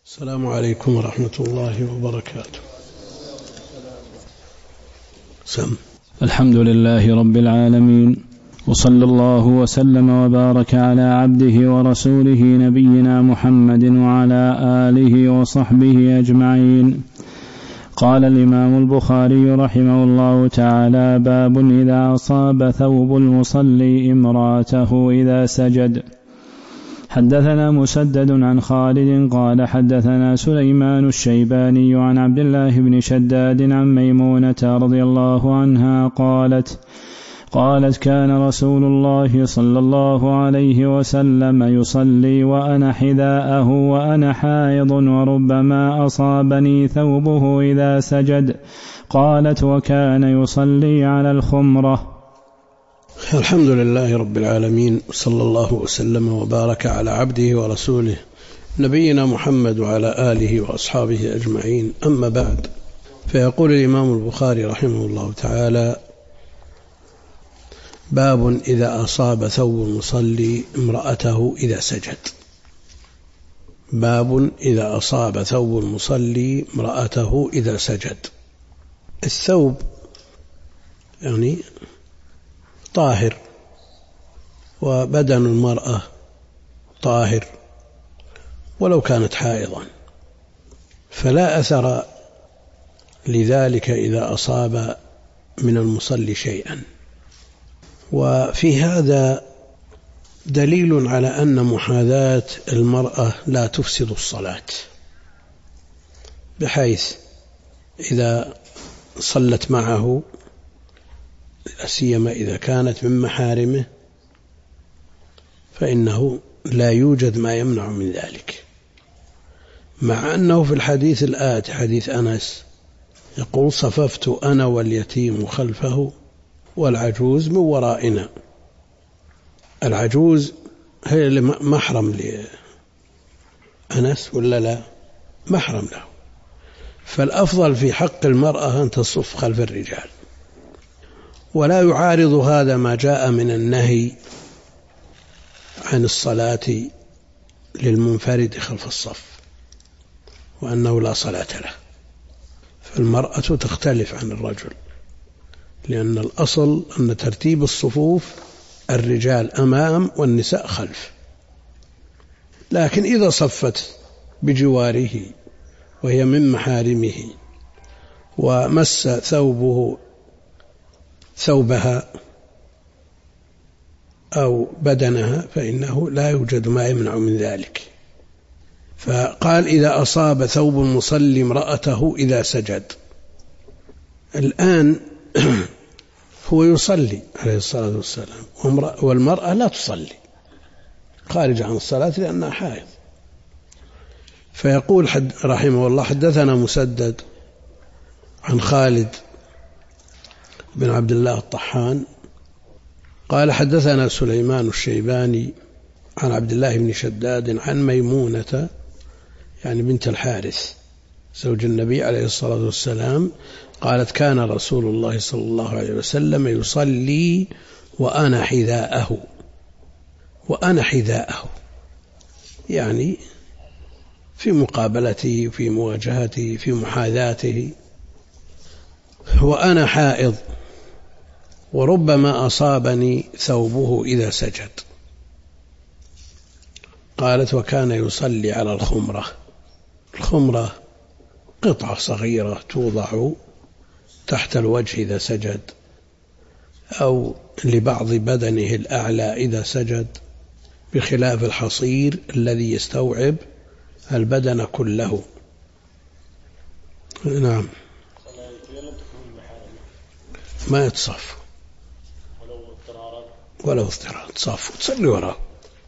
السلام عليكم ورحمة الله وبركاته. الحمد لله رب العالمين، وصلى الله وسلم وبارك على عبده ورسوله نبينا محمد وعلى آله وصحبه أجمعين. قال الإمام البخاري رحمه الله تعالى: باب إذا أصاب ثوب المصلي امرأته إذا سجد. حدثنا مسدد عن خالد قال حدثنا سليمان الشيباني عن عبد الله بن شداد عن ميمونة رضي الله عنها قالت كان رسول الله صلى الله عليه وسلم يصلي وأنا حذاءه وأنا حائض وربما أصابني ثوبه إذا سجد. قالت: وكان يصلي على الخمرة. الحمد لله رب العالمين، صلى الله وسلم وبارك على عبده ورسوله نبينا محمد وعلى آله وأصحابه أجمعين. أما بعد، فيقول الإمام البخاري رحمه الله تعالى: باب إذا أصاب ثوب المصلي امرأته إذا سجد. باب إذا أصاب ثوب المصلي امرأته إذا سجد. الثوب يعني طاهر، وبدن المرأة طاهر ولو كانت حائضا، فلا أثر لذلك إذا أصاب من المصلي شيئا. وفي هذا دليل على أن محاذاة المرأة لا تفسد الصلاة، بحيث إذا صلت معه، سيما إذا كانت من محارمه، فإنه لا يوجد ما يمنع من ذلك. مع أنه في الحديث الآتي حديث أنس يقول: صففت أنا واليتيم خلفه والعجوز من ورائنا. العجوز هي محرم لأنس ولا لا؟ محرم له. فالأفضل في حق المرأة أن تصف خلف الرجال. ولا يعارض هذا ما جاء من النهي عن الصلاة للمنفرد خلف الصف، وأنه لا صلاة له. فالمرأة تختلف عن الرجل، لأن الأصل أن ترتيب الصفوف الرجال أمام والنساء خلف. لكن إذا صفت بجواره وهي من محارمه ومس ثوبها أو بدنها، فإنه لا يوجد ما يمنع من ذلك. فقال: إذا أصاب ثوب المصلي امرأته إذا سجد. الآن هو يصلي عليه الصلاة والسلام، والمرأة لا تصلي، خارج عن الصلاة لأنها حائض. فيقول رحمه الله: حدثنا مسدد عن خالد بن عبد الله الطحان قال حدثنا سليمان الشيباني عن عبد الله بن شداد عن ميمونة يعني بنت الحارث زوج النبي عليه الصلاة والسلام قالت: كان رسول الله صلى الله عليه وسلم يصلي وأنا حذاءه. وأنا حذاءه يعني في مقابلته، في مواجهته، في محاذاته. وأنا حائض وربما أصابني ثوبه إذا سجد. قالت: وكان يصلي على الخمرة. الخمرة قطعة صغيرة توضع تحت الوجه إذا سجد، أو لبعض بدنه الأعلى إذا سجد، بخلاف الحصير الذي يستوعب البدن كله. نعم، ما يتصف ولو اضطرار تصف وتصلي وراء.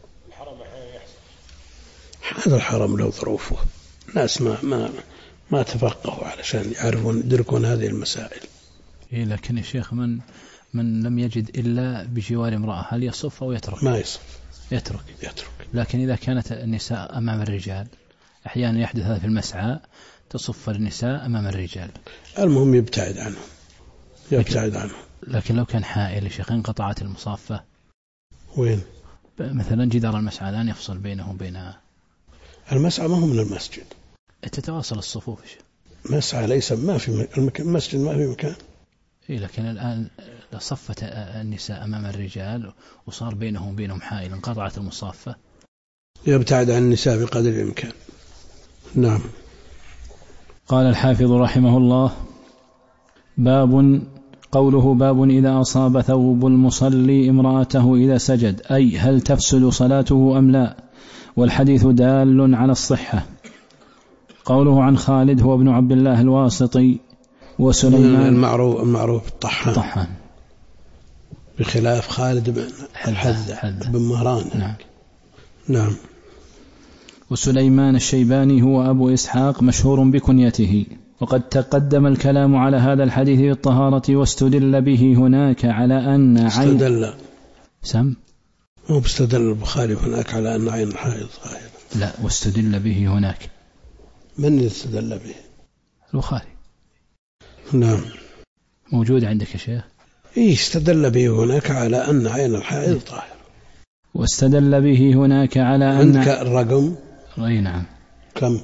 هذا الحرم له ظروفه، الناس ما تفقهوا علشان يعرفون يدركون هذه المسائل. لكن يا شيخ من لم يجد إلا بجوار امرأة، هل يصف أو يترك؟ ما يصف، يترك. لكن إذا كانت النساء أمام الرجال، أحيانا يحدث هذا في المسعى، تصف النساء أمام الرجال. المهم يبتعد عنه. لكن لو كان حائل يا شيخ انقطعت المصافة. وين؟ مثلا جدار المسعى الآن يفصل بينه وبين المسعى، ما هو من المسجد. تتواصل الصفوف. مسعى ليس ما في المسجد ما في مكان. إيه لكن الآن صفت النساء أمام الرجال وصار بينهم وبينهم حائل، انقطعت المصافة. يبتعد عن النساء بقدر الإمكان. نعم. قال الحافظ رحمه الله: باب قوله باب إذا أصاب ثوب المصلي امرأته إذا سجد، أي هل تفسد صلاته أم لا؟ والحديث دال على الصحة. قوله عن خالد هو ابن عبد الله الواسطي وسليمان المعروف الطحان بخلاف خالد بن الحذا بن مهران. نعم. وسليمان الشيباني هو أبو إسحاق مشهور بكنيته. وقد تقدم الكلام على هذا الحديث بالطهارة واستدل به هناك على أن عين مو بستدل البخاري هناك على أن عين الحائض ظاهرة. لا، واستدل به هناك. من استدل به؟ البخاري. نعم. موجود عندك يا شيخ؟ استدل به هناك على أن عين الحائض طاهرة. واستدل به هناك على أن عندك الرقم؟ أي نعم. كم؟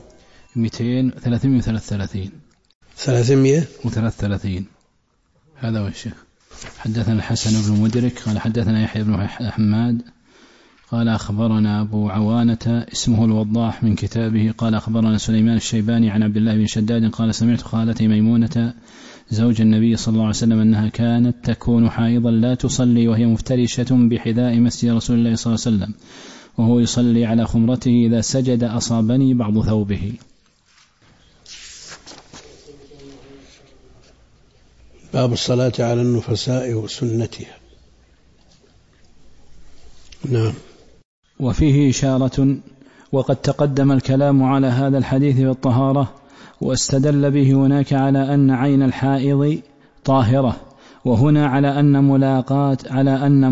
333. 333. هذا هو الشيخ. حدثنا الحسن بن مدرك قال حدثنا يحيى بن حماد قال أخبرنا أبو عوانة اسمه الوضاح من كتابه قال أخبرنا سليمان الشيباني عن عبد الله بن شداد قال سمعت خالتي ميمونة زوج النبي صلى الله عليه وسلم أنها كانت تكون حائضا لا تصلي وهي مفترشة بحذاء مسجد رسول الله صلى الله عليه وسلم وهو يصلي على خمرته إذا سجد أصابني بعض ثوبه. باب الصلاة على النفساء وسنتها. نعم. وفيه إشارة وقد تقدم الكلام على هذا الحديث بالطهارة واستدل به هناك على أن عين الحائض طاهرة وهنا على أن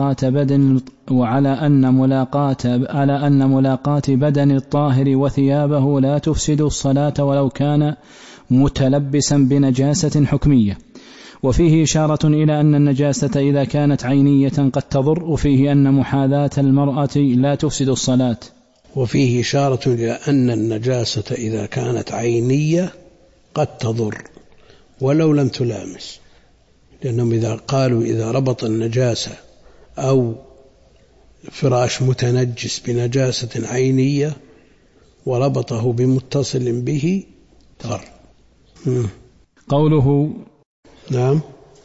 ملاقاة بدن الطاهر وثيابه لا تفسد الصلاة ولو كان متلبسا بنجاسة حكمية. وفيه إشارة إلى أن النجاسة إذا كانت عينية قد تضر وفيه أن محاذاة المرأة لا تفسد الصلاة. وفيه إشارة إلى أن النجاسة إذا كانت عينية قد تضر ولو لم تلامس، لأنهم إذا قالوا إذا ربط النجاسة أو فراش متنجس بنجاسة عينية وربطه بمتصل به ضر. قوله نعم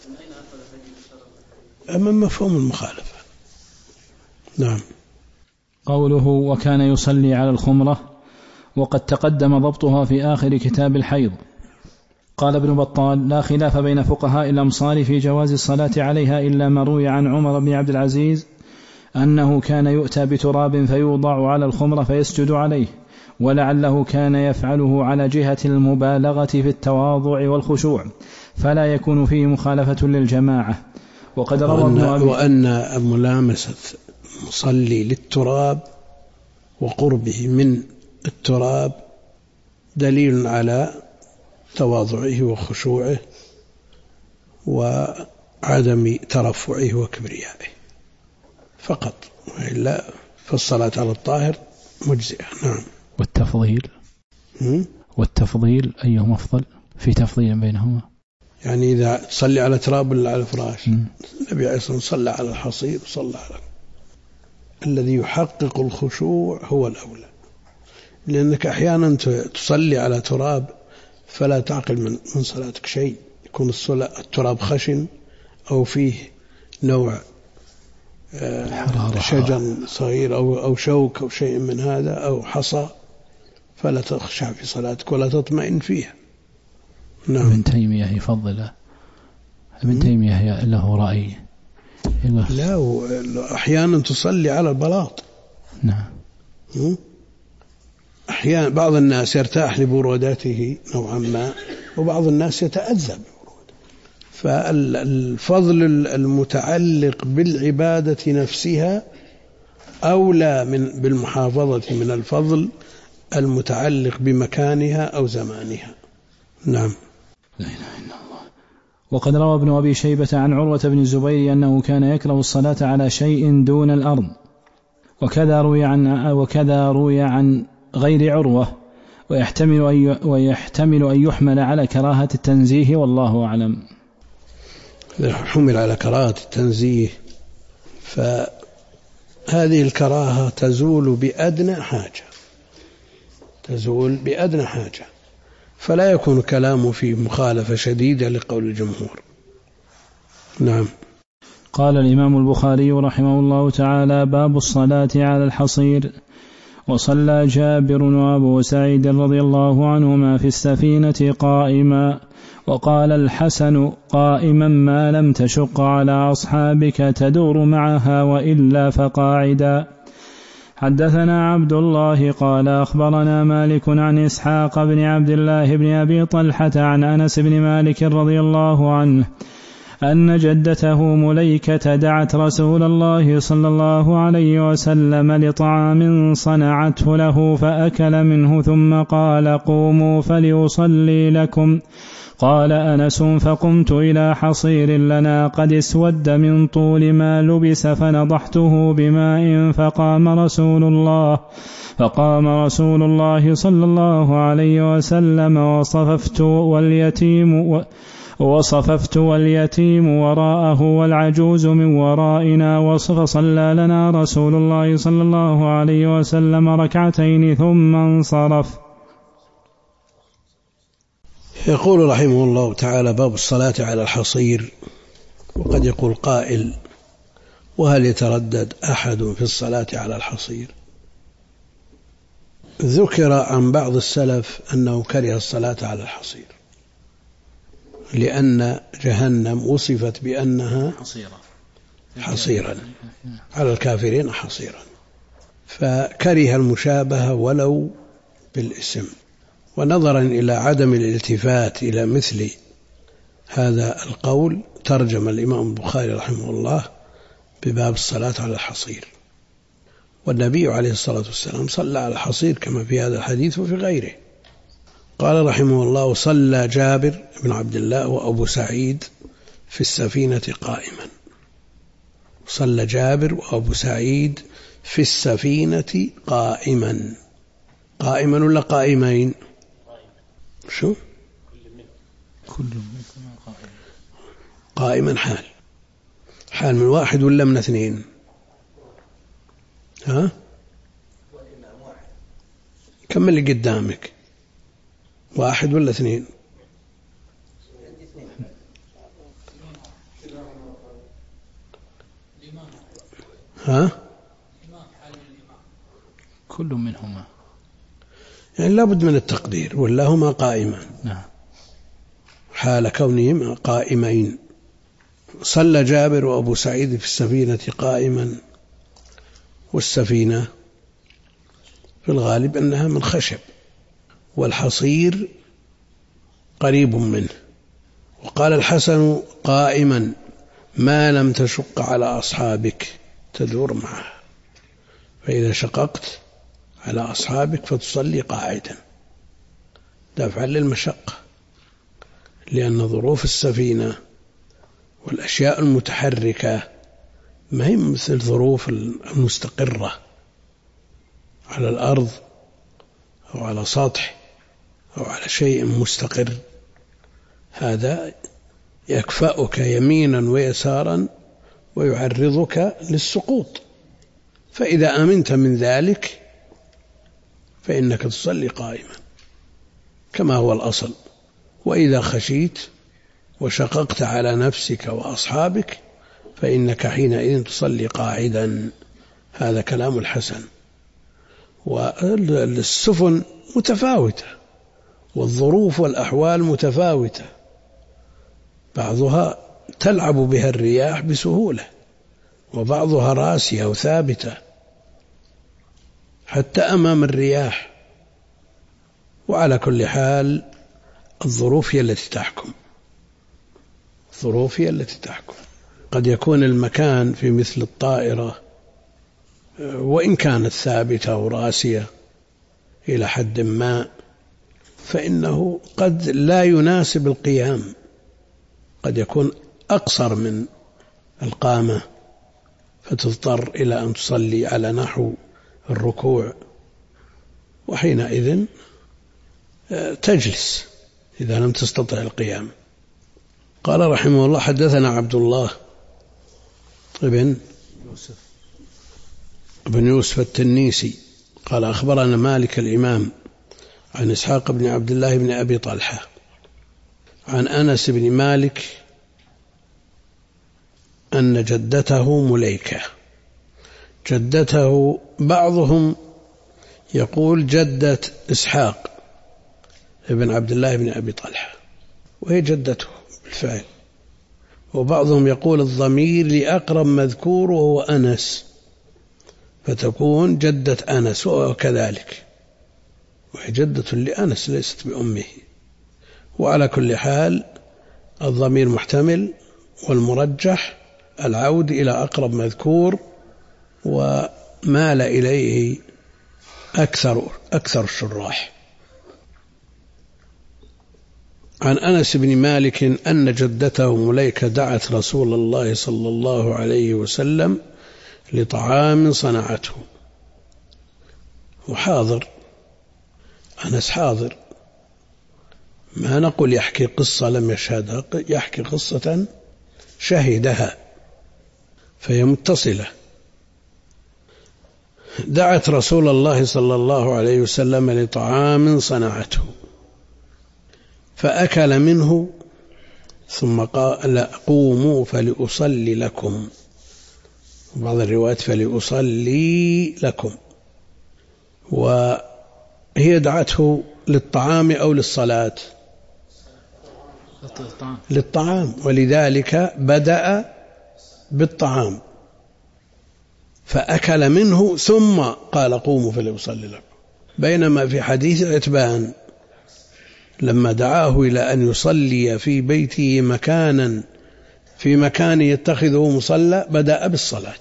أما مفهوم المخالفة. نعم. قوله وكان يصلي على الخمرة وقد تقدم ضبطها في آخر كتاب الحيض. قال ابن بطال لا خلاف بين فقهاء الأمصار في جواز الصلاة عليها إلا ما روي عن عمر بن عبد العزيز أنه كان يؤتى بتراب فيوضع على الخمرة فيسجد عليه ولعله كان يفعله على جهة المبالغة في التواضع والخشوع فلا يكون فيه مخالفة للجماعة. وقد روى وأن ملامسة مصلي للتراب وقربه من التراب دليل على تواضعه وخشوعه وعدم ترفعه وكبريائه فقط، وإلا فالصلاة على الطاهر مجزئة. نعم. والتفضيل أيهما أفضل؟ في تفضيل بينهما؟ يعني إذا تصلي على تراب ولا على فراش؟ النبي عليه الصلاة والسلام صلى على الحصير وصلى على الذي يحقق الخشوع هو الأولى، لأنك أحيانا تصلي على تراب فلا تعقل من صلاتك شيء، يكون التراب خشن أو فيه نوع شجر صغير أو شوك أو شيء من هذا أو حصى، فلا تخشع في صلاتك ولا تطمئن فيها. نعم. ابن تيمية يفضل، ابن تيمية له رأي لا أحيانا تصلي على البلاط. نعم. أحيانا بعض الناس يرتاح لبرودته نوعا ما وبعض الناس يتأذى ببروده، فالفضل المتعلق بالعبادة نفسها أولى بالمحافظة من الفضل المتعلق بمكانها أو زمانها. نعم. لا إله إلا الله. وقد روى ابن أبي شيبة عن عروة بن الزبير أنه كان يكره الصلاة على شيء دون الأرض، وكذا روي عن غير عروة ويحتمل أن يحمل على كراهة التنزيه، والله أعلم. حمل على كراهة التنزيه، فهذه الكراهة تزول بأدنى حاجة، فلا يكون كلامه في مخالفة شديدة لقول الجمهور. نعم. قال الإمام البخاري رحمه الله تعالى: باب الصلاة على الحصير. وصلى جابر وأبو سعيد رضي الله عنهما في السفينة قائما، وقال الحسن: قائما ما لم تشق على أصحابك تدور معها، وإلا فقاعدا. حدثنا عبد الله قال أخبرنا مالك عن إسحاق بن عبد الله بن أبي طلحة عن أنس بن مالك رضي الله عنه أن جدته مليكة دعت رسول الله صلى الله عليه وسلم لطعام صنعته له، فأكل منه ثم قال: قوموا فليصلي لكم. قال أنس: فقمت إلى حصير لنا قد اسود من طول ما لبس، فنضحته بماء، فقام رسول الله صلى الله عليه وسلم، وصففت واليتيم وراءه والعجوز من ورائنا، فصلى لنا رسول الله صلى الله عليه وسلم ركعتين ثم انصرف. يقول رحمه الله تعالى: باب الصلاة على الحصير. وقد يقول قائل: وهل يتردد أحد في الصلاة على الحصير؟ ذكر عن بعض السلف أنه كره الصلاة على الحصير، لأن جهنم وصفت بأنها حصيرا على الكافرين حصيرا، فكره المشابهة ولو بالاسم. ونظرا إلى عدم الالتفات إلى مثل هذا القول ترجم الإمام البخاري رحمه الله بباب الصلاة على الحصير. والنبي عليه الصلاة والسلام صلى على الحصير كما في هذا الحديث وفي غيره. قال رحمه الله: صلى جابر بن عبد الله وأبو سعيد في السفينة قائما. صلى جابر وأبو سعيد في السفينة قائما ولا قائمين؟ شو؟ كل منهما قائما حال من واحد ولا من اثنين؟ ها؟ كم اللي قدامك؟ واحد ولا اثنين؟ ها؟ كل منهما، يعني لابد من التقدير، ولا هما قائمان. نعم. حال كونهما قائمين. صلى جابر وأبو سعيد في السفينة قائما، والسفينة في الغالب أنها من خشب، والحصير قريب منه. وقال الحسن: قائما ما لم تشق على أصحابك تدور معه، فإذا شققت على أصحابك فتصلي قاعدا دافعا للمشقة، لأن ظروف السفينة والأشياء المتحركة ما هي مثل ظروف المستقرة على الأرض أو على سطح أو على شيء مستقر. هذا يكفأك يمينا ويسارا ويعرضك للسقوط، فإذا أمنت من ذلك فإنك تصلي قائما كما هو الأصل. وإذا خشيت وشققت على نفسك وأصحابك فإنك حينئذ تصلي قاعدا. هذا كلام الحسن. والسفن متفاوتة والظروف والأحوال متفاوتة، بعضها تلعب بها الرياح بسهولة، وبعضها راسية وثابتة حتى أمام الرياح. وعلى كل حال الظروف هي التي تحكم. قد يكون المكان في مثل الطائرة وإن كانت ثابتة وراسية إلى حد ما، فإنه قد لا يناسب القيام، قد يكون أقصر من القامة، فتضطر إلى أن تصلي على نحو الركوع، وحينئذ تجلس إذا لم تستطع القيام. قال رحمه الله حدثنا عبد الله بن يوسف التنيسي قال أخبرنا مالك الإمام عن إسحاق بن عبد الله بن أبي طلحة عن أنس بن مالك أن جدته مليكة. جدته بعضهم يقول جدة إسحاق بن عبد الله بن أبي طلحة وهي جدته بالفعل، وبعضهم يقول الضمير لأقرب مذكور وهو أنس فتكون جدة أنس وكذلك، وهي جدة لأنس ليست بأمه. وعلى كل حال الضمير محتمل، والمرجح العود إلى أقرب مذكور ومال إليه أكثر الشراح. عن أنس بن مالك أن جدته مليكة دعت رسول الله صلى الله عليه وسلم لطعام صنعته، وحاضر أنس حاضر، ما نقول يحكي قصة لم يشهدها، يحكي قصة شهدها فهي متصلة. دعت رسول الله صلى الله عليه وسلم لطعام صنعته فأكل منه ثم قال قوموا فلأصلي لكم، بعض الروايات فلأصلي لكم، وهي دعته للطعام أو للصلاة؟ للطعام، ولذلك بدأ بالطعام فأكل منه ثم قال قوموا فلأصلي لكم. بينما في حديث عتبان لما دعاه إلى أن يصلي في بيته في مكان يتخذه مصلى بدأ بالصلاة.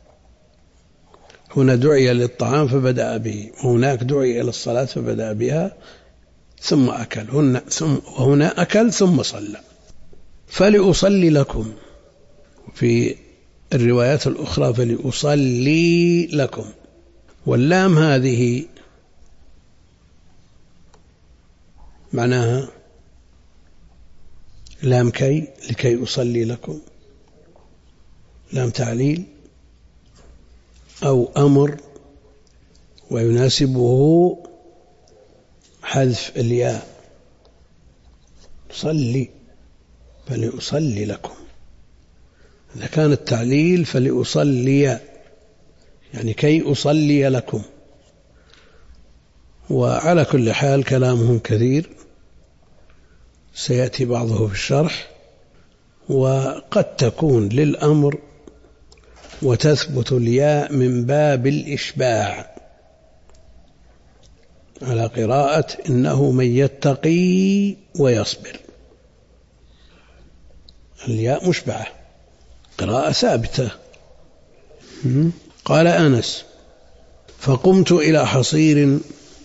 هنا دعي للطعام فبدأ به، وهناك دعي إلى الصلاة فبدأ بها ثم أكل، وهنا أكل ثم صلى. فلأصلي لكم في الروايات الأخرى فلأصلي لكم، واللام هذه معناها لام لكي أصلي لكم، لام تعليل أو أمر، ويناسبه حذف الياء، صلي فلأصلي لكم. إذا كان التعليل فلأصلي يعني كي أصلي لكم. وعلى كل حال كلامهم كثير سيأتي بعضه في الشرح، وقد تكون للأمر وتثبت الياء من باب الإشباع على قراءة إنه من يتقي ويصبر، الياء مشبعة قراءة ثابتة. قال أنس فقمت إلى حصير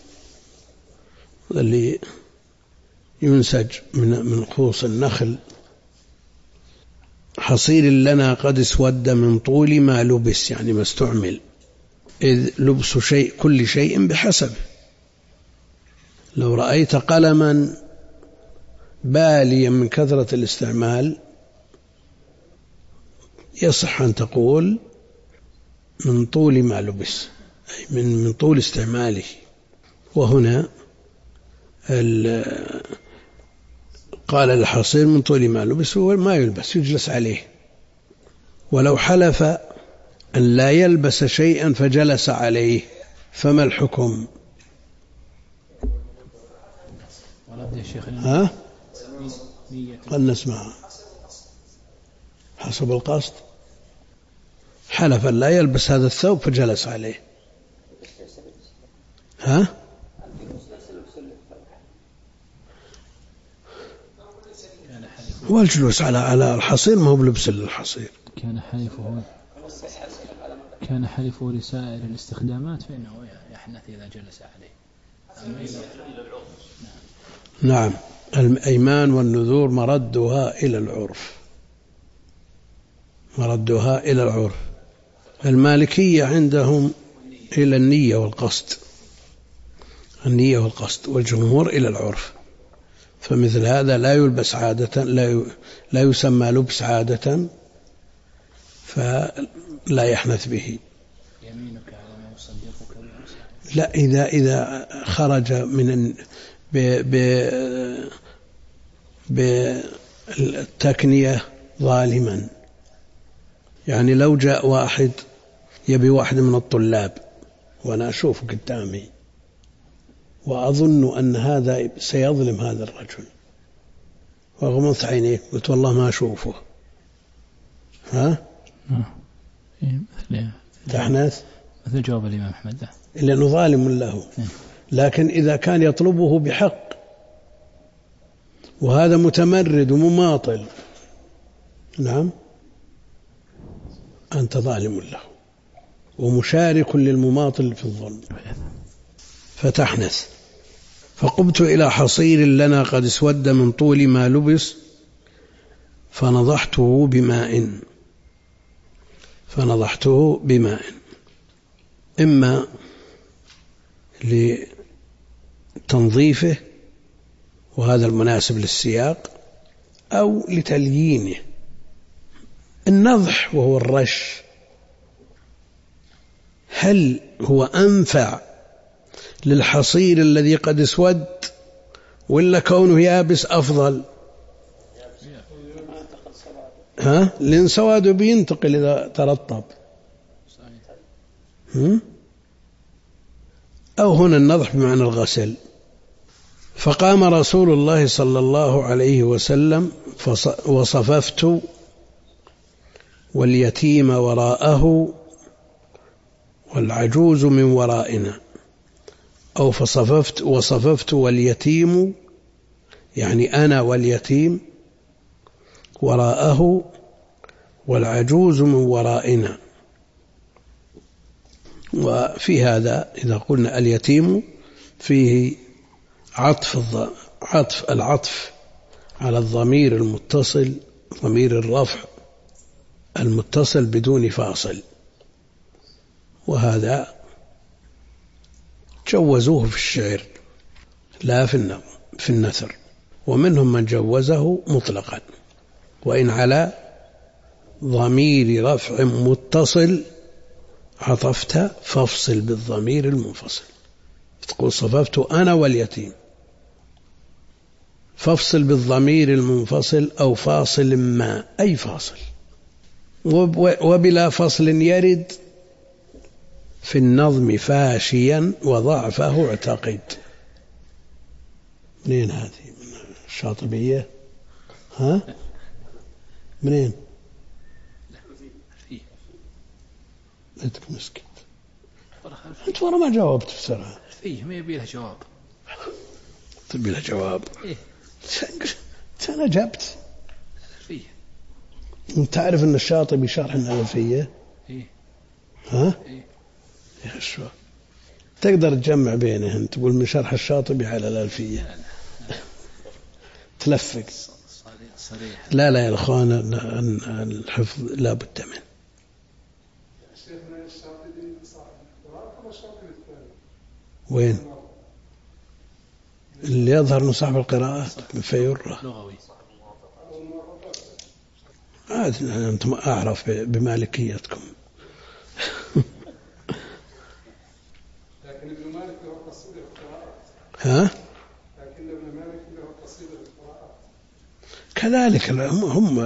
اللي ينسج من خوص النخل، حصير لنا قد اسود من طول ما لبس يعني ما استعمل، إذ لبس كل شيء بحسب. لو رأيت قلما باليا من كثرة الاستعمال يصح أن تقول من طول ما لبس، أي من طول استعماله. وهنا قال الحصير من طول ما لبس هو ما يلبس يجلس عليه. ولو حلف أن لا يلبس شيئا فجلس عليه فما الحكم؟ قد نسمع حسب القصد. حلف أن لا يلبس هذا الثوب فجلس عليه، والجلوس على الحصير ما هو بلبس الحصير. كان حلفه لسائر الاستخدامات فإنه يحنث إذا جلس عليه. نعم، الأيمان والنذور مردها إلى العرف. المالكية عندهم إلى النية والقصد، النية والقصد، والجمهور إلى العرف. فمثل هذا لا يلبس عادة، لا يسمى لبس عادة، فلا يحنث به. يمينك على ما يصدقك لا، إذا خرج من بالتكنية ظالما، يعني لو جاء واحد يبي واحد من الطلاب وأنا أشوفه قدامي وأظن أن هذا سيظلم هذا الرجل، وأغمض عينيه قلت والله ما أشوفه، ها؟ تحنث مثل جواب الإمام أحمد، لأنه ظالم له. لكن إذا كان يطلبه بحق وهذا متمرد ومماطل، نعم، أنت ظالم له ومشارك للمماطل في الظلم. فتحنث. فقمت إلى حصير لنا قد اسود من طول ما لبس فنضحته بماء، إما لتنظيفه وهذا المناسب للسياق، أو لتليينه. النضح وهو الرش، هل هو أنفع للحصير الذي قد اسود ولا كونه يابس أفضل؟ لأن سواده بينتقل إذا ترطب. أو هنا النضح بمعنى الغسل. فقام رسول الله صلى الله عليه وسلم وصففت واليتيم وراءه والعجوز من ورائنا، أو وصففت واليتيم، يعني أنا واليتيم، وراءه والعجوز من ورائنا. وفي هذا إذا قلنا اليتيم فيه العطف على الضمير المتصل، ضمير الرفع المتصل بدون فاصل، وهذا جوزوه في الشعر لا في النثر، ومنهم من جوزه مطلقا، وإن على ضمير رفع متصل عطفت فافصل بالضمير المنفصل، تقول صففت أنا واليتيم، فافصل بالضمير المنفصل أو فاصل ما، أي فاصل، وبلا فصل يرد في النظم فاشيا وضعفه اعتقد. منين هذه؟ من الشاطبية؟ منين؟ ليتك مسكت أنت ورا ما جاوبت بسرعة. فيه ما يبي له جواب. تبي له جواب؟ أنا جبت فيه. أنت تعرف أن الشاطبي شرح الألفية؟ يا شو تقدر تجمع بينهم، تقول من شرح الشاطبي على الألفية تلفق. لا يا أخوان، الحفظ لا بد منه. وين اللي يظهر من صاحب القراءات من فيرة لغوي؟ أنتم أعرف بمالكيتكم. لكن ابن مالك له قصيدة القراءات. لكن ابن مالك له قصيدة القراءات. كذلك هم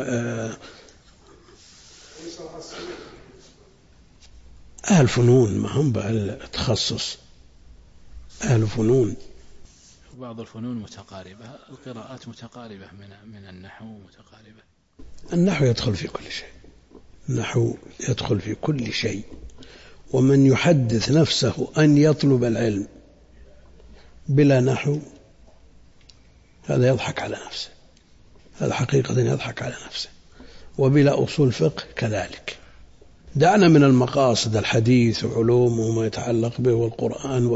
أهل فنون، ما هم بالتخصص، أهل فنون. بعض الفنون متقاربة، القراءات متقاربة من النحو متقاربة. النحو يدخل في كل شيء، النحو يدخل في كل شيء. ومن يحدث نفسه أن يطلب العلم بلا نحو هذا يضحك على نفسه، هذا حقيقة يضحك على نفسه. وبلا أصول فقه كذلك. دعنا من المقاصد الحديث وعلومه وما يتعلق به والقرآن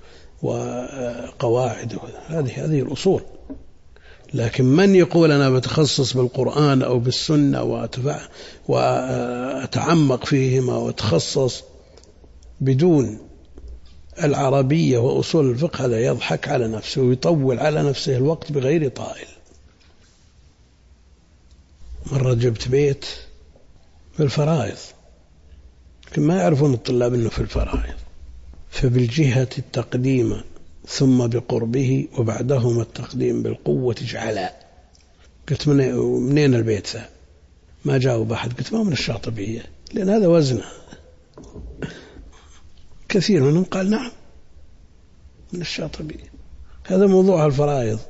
وقواعده، هذه الأصول. لكن من يقول أنا بتخصص بالقرآن أو بالسنة وأتعمق فيهما وأتخصص بدون العربية وأصول الفقه هذا يضحك على نفسه ويطول على نفسه الوقت بغير طائل. مرة جبت بيت في الفرائض، لكن ما يعرفون الطلاب أنه في الفرائض، فبالجهة التقديم ثم بقربه وبعدهما التقديم بالقوة جعلا. قلت منين البيت ذا؟ ما جاوب أحد. قلت ما من الشاطبية، لأن هذا وزنه. كثير منهم قال نعم من الشاطبية. هذا موضوع الفرائض.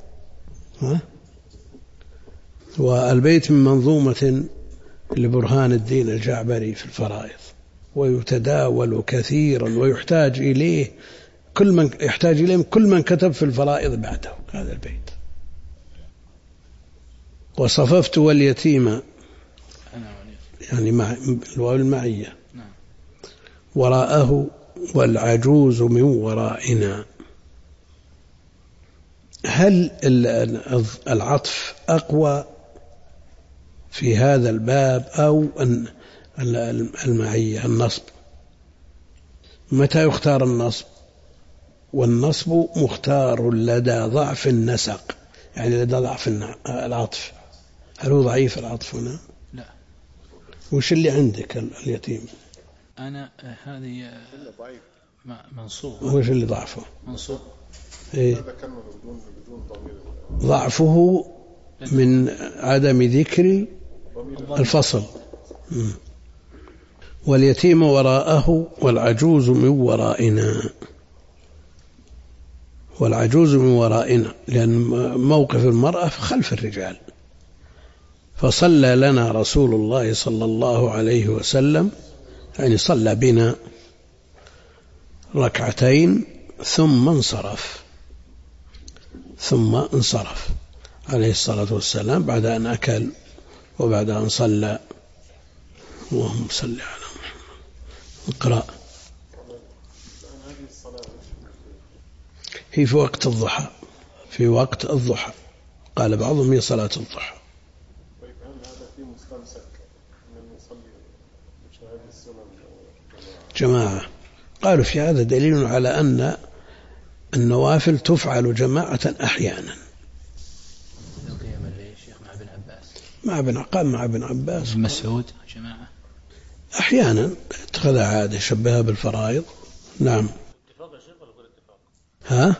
والبيت من منظومة لبرهان الدين الجعبري في الفرائض، ويتداول كثيرا ويحتاج إليه كل من كتب في الفرائض بعده. هذا البيت. وصففت واليتيم يعني مع الواو المعية وراءه والعجوز من ورائنا. هل العطف أقوى في هذا الباب أو المعية النصب؟ متى يختار النصب؟ والنصب مختار لدى ضعف النسق، يعني لدى ضعف العطف. هل هو ضعيف العطف هنا؟ لا. وش اللي عندك اليتيم؟ أنا هذه منصوب. وش اللي ضعفه؟ منصوب. إيه؟ ضعفه من عدم ذكر الفصل. واليتيم وراءه والعجوز من ورائنا. والعجوز من ورائنا لأن موقف المرأة خلف الرجال. فصلى لنا رسول الله صلى الله عليه وسلم، يعني صلى بنا ركعتين ثم انصرف عليه الصلاة والسلام بعد أن أكل وبعد أن صلى. اللهم صل على محمد. اقرأ. هي في وقت الضحى. في وقت الضحى قال بعضهم هي صلاة الضحى. جماعة قالوا في هذا دليل على أن النوافل تفعل جماعة أحيانا. مع ابن عباس مسعود جماعة أحيانا اتخذ عادة يشبهها بالفرائض. نعم. ها؟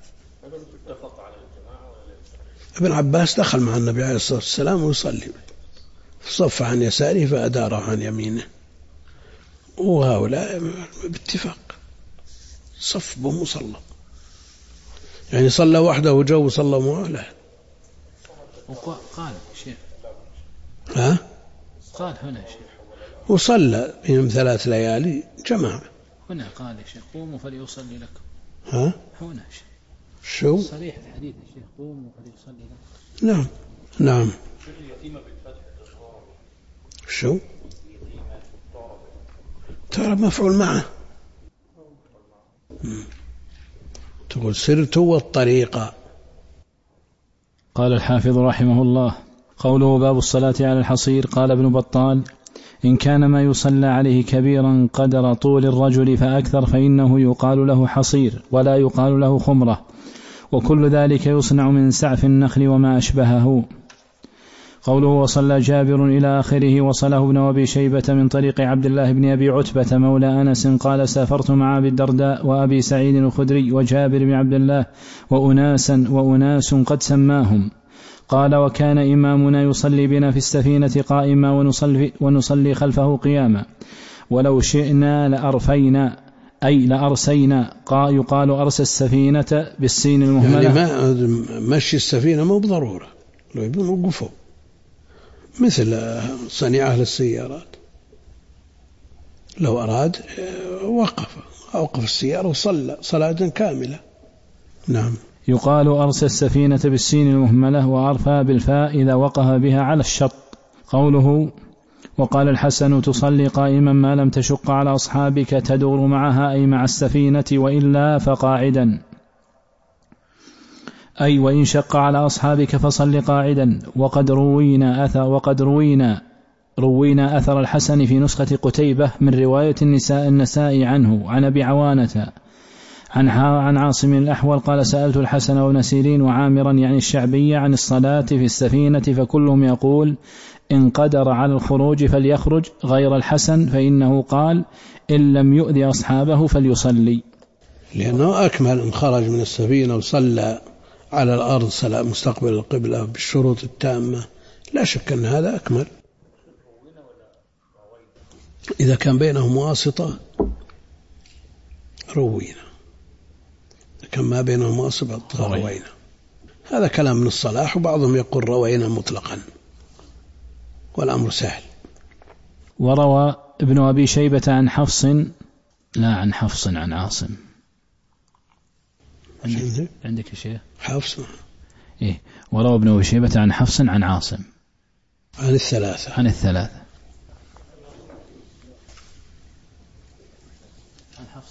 ابن عباس دخل مع النبي عليه الصلاة والسلام ويصلي، صف عن يساره فأداره عن يمينه، وهؤلاء باتفاق صف بمصلى، يعني صلى وحده وجو وصلى معه. لا. وقال شيخ. ها؟ قال هنا شيخ. وصلى بهم 3 ليالي جماعة. هنا قال يا شيخ قوموا فليصلي لكم. ها؟ هنا شيخ. شو؟ صريح الحديث يا شيخ قوموا فليصلي لكم. نعم. شو؟ ترى مفعول معه. تقول سرت والطريقة. قال الحافظ رحمه الله: قوله باب الصلاة على الحصير. قال ابن بطال: إن كان ما يصلى عليه كبيرا قدر طول الرجل فأكثر فإنه يقال له حصير ولا يقال له خمرة، وكل ذلك يصنع من سعف النخل وما أشبهه. قوله وصلى جابر إلى آخره. وصله ابن أبي شيبة من طريق عبد الله بن أبي عتبة مولى أنس قال: سافرت مع أبي الدرداء وأبي سعيد الخدري وجابر بن عبد الله وأناس قد سماهم. قال: وكان إمامنا يصلي بنا في السفينة قائما ونصلي خلفه قياما، ولو شئنا لأرفينا أي لأرسينا. يقال أرسى السفينة بالسين المهملة، يعني ما مشي السفينة مو بضرورة، لو يبون وقفوا مثل صنيع أهل السيارات، لو أراد أوقف السيارة وصلى صلاة كاملة. نعم. يقال أرسى السفينة بالسين المهملة وأرفى بالفاء إذا وقف بها على الشط. قوله وقال الحسن: تصلي قائما ما لم تشق على أصحابك تدور معها أي مع السفينة، وإلا فقاعدا أي وإن شق على أصحابك فصل قاعدا. وقد روينا أثر الحسن في نسخة قتيبة من رواية النساء عنه عن أبي عوانة عن عاصم الأحول قال سألت الحسن وابن سيرين وعامرا يعني الشعبية عن الصلاة في السفينة فكلهم يقول إن قدر على الخروج فليخرج غير الحسن فإنه قال إن لم يؤذي أصحابه فليصلي، لأنه أكمل إن خرج من السفينة وصلى على الأرض صلاة مستقبل القبلة بالشروط التامة لا شك أن هذا أكمل. إذا كان بينهم واسطة روينا، إذا كان ما بينهم واسطة روينا. هذا كلام من الصلاح، وبعضهم يقول روينا مطلقا والأمر سهل. وروى ابن أبي شيبة عن حفص عن عاصم. عندك شيء حفص؟ إيه. وروى ابن أبي شيبة عن حفص عن عاصم عن الثلاثة. عن حفص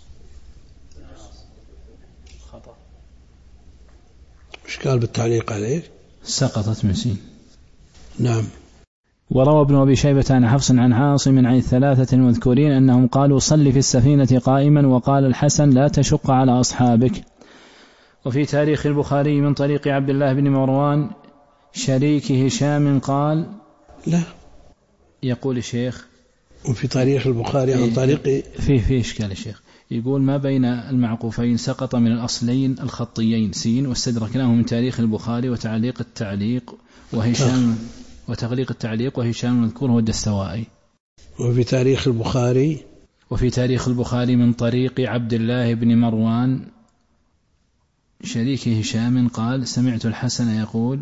خطأ. إيش قال بالتعليق عليه؟ سقطت من سين. نعم. وروى ابن أبي شيبة عن حفص عن عاصم عن الثلاثة المذكورين أنهم قالوا صل في السفينة قائما، وقال الحسن لا تشق على أصحابك. وفي تاريخ البخاري من طريق عبد الله بن مروان شريك هشام قال لا يقول الشيخ. وفي تاريخ البخاري عن طريق فيه إشكال الشيخ، يقول ما بين المعقوفين سقط من الأصلين الخطيين سين، واستدركناه من تاريخ البخاري وتغليق التعليق وهشام المذكور هو الدستوائي. وفي تاريخ البخاري من طريق عبد الله بن مروان شريك هشام قال سمعت الحسن يقول.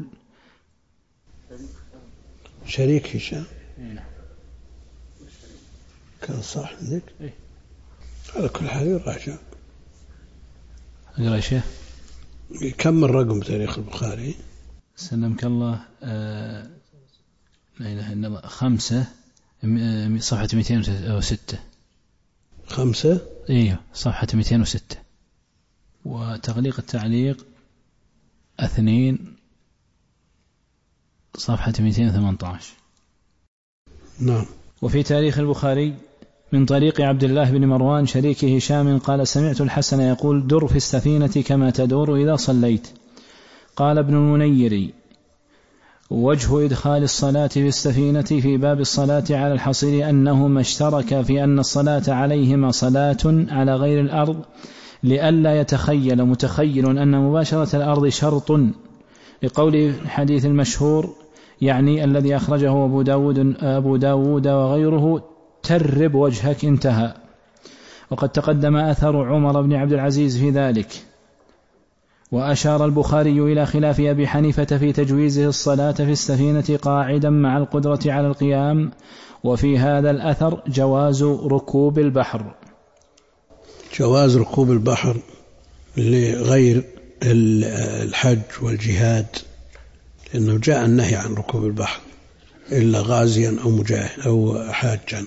شريك هشام كان صح عندك؟ على كل حال يراجع. أقرأ شيء؟ كم من رقم تاريخ البخاري؟ سلمك الله. لا إله إلا الله. 5 صفحة 206. 5 إيه صفحة 206. وتغليق التعليق 2 صفحة 218. نعم. وفي تاريخ البخاري من طريق عبد الله بن مروان شريك هشام قال سمعت الحسن يقول در في السفينة كما تدور إذا صليت. قال ابن المنير وجه إدخال الصلاة في السفينة في باب الصلاة على الحصير أنهما اشترك في أن الصلاة عليهما صلاة على غير الأرض لئلا يتخيل متخيل أن مباشرة الأرض شرط، لقول الحديث المشهور يعني الذي أخرجه أبو داود وغيره ترب وجهك انتهى. وقد تقدم أثر عمر بن عبد العزيز في ذلك. وأشار البخاري إلى خلاف أبي حنيفة في تجويزه الصلاة في السفينة قاعدا مع القدرة على القيام، وفي هذا الأثر جواز ركوب البحر. جواز ركوب البحر لغير الحج والجهاد، لأنه جاء النهي عن ركوب البحر إلا غازيا أو مجاهد أو حاجا.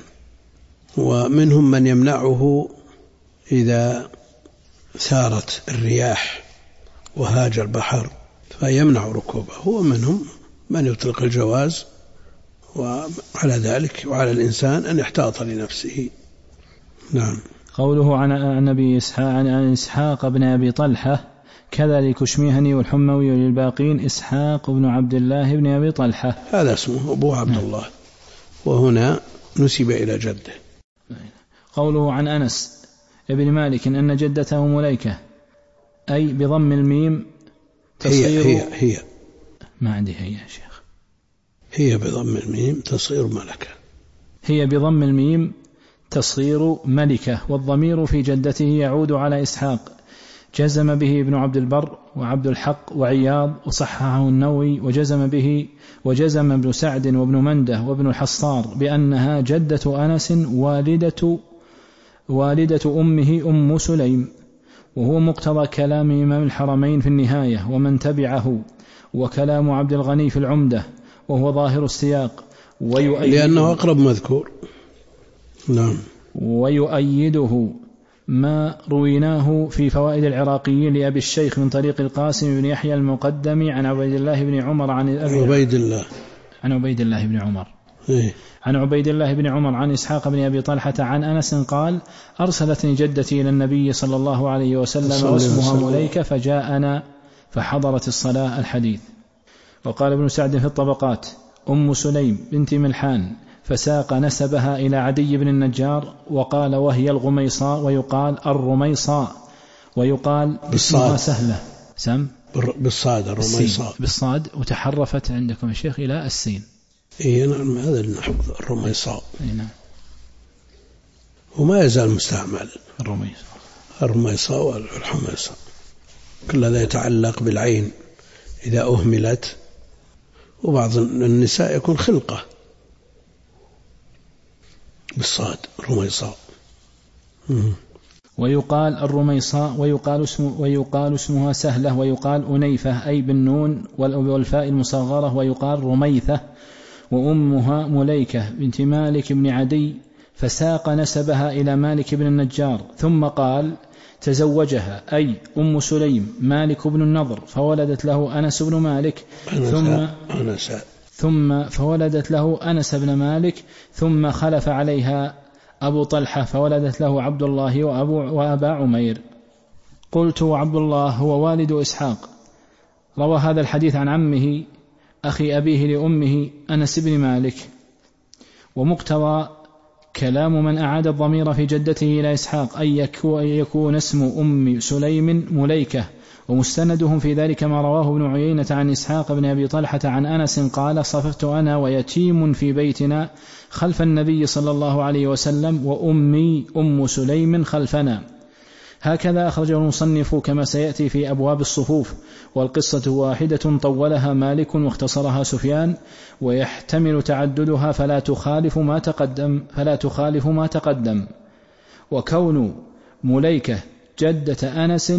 ومنهم من يمنعه إذا ثارت الرياح وهاج البحر فيمنع ركوبه، ومنهم من يطلق الجواز. وعلى ذلك وعلى الإنسان أن يحتاط لنفسه. نعم. قوله عن أبي إسحاق بن أبي طلحة كذا لكشميهني والحموي وللباقين إسحاق بن عبد الله بن أبي طلحة، هذا اسمه أبو عبد الله، وهنا نسب إلى جده. قوله عن أنس ابن مالك أن جدته مليكة أي بضم الميم تصير هي ما عندي هي يا شيخ. هي بضم الميم تصير ملكة. هي بضم الميم تصير ملكة، والضمير في جدته يعود على إسحاق. جزم به ابن عبد البر وعبد الحق وعياض وصححه النووي، وجزم ابن سعد وابن منده وابن الحصار بأنها جدة أنس والدة أمه أم سليم، وهو مقتضى كلام إمام الحرمين في النهاية ومن تبعه، وكلام عبد الغني في العمدة، وهو ظاهر السياق لأنه أقرب مذكور. نعم. ويؤيده ما رويناه في فوائد العراقيين لأبي الشيخ من طريق القاسم بن يحيى المقدمي عن عبيد الله بن عمر عن عبيد الله بن عمر عن عبيد الله بن عمر عن إسحاق بن أبي طلحة عن أنس قال أرسلتني جدتي إلى النبي صلى الله عليه وسلم واسمها مليكة فجاءنا فحضرت الصلاة الحديث. وقال ابن سعد في الطبقات أم سليم بنت ملحان فساق نسبها إلى عدي بن النجار وقال وهي الغميصاء ويقال الرميصاء ويقال اسمها سهلة سم بالصاد الرميصاء بالصاد وتحرفت عندكم يا شيخ إلى السين. نعم هذا النحو الرميصاء نعم. وما يزال مستعمل الرميصاء والحميصاء كل هذا يتعلق بالعين إذا أهملت. وبعض النساء يكون خلقة بالصاد الرميصاء. ويقال الرميصاء ويقال اسمها سهلة ويقال أنيفة أي بالنون والفاء المصغرة ويقال رميثة. وأمها مليكة بنت مالك بن عدي فساق نسبها إلى مالك بن النجار ثم قال تزوجها أي أم سليم مالك بن النضر فولدت له أنس بن مالك ثم فولدت له أنس بن مالك ثم خلف عليها أبو طلحة فولدت له عبد الله وأبا عمير. قلت وعبد الله هو والد إسحاق. روى هذا الحديث عن عمه أخي أبيه لأمه أنس بن مالك. ومقتضى كلام من أعاد الضمير في جدته إلى إسحاق أن يكون اسم أم سليم مليكة. ومستندهم في ذلك ما رواه ابن عيينة عن إسحاق بن أبي طلحة عن أنس قال صففت أنا ويتيم في بيتنا خلف النبي صلى الله عليه وسلم وأمي أم سليم خلفنا. هكذا أخرجه المصنف كما سيأتي في أبواب الصفوف. والقصة واحدة طولها مالك واختصرها سفيان ويحتمل تعددها فلا تخالف ما تقدم. وكون مليكة جدة أنس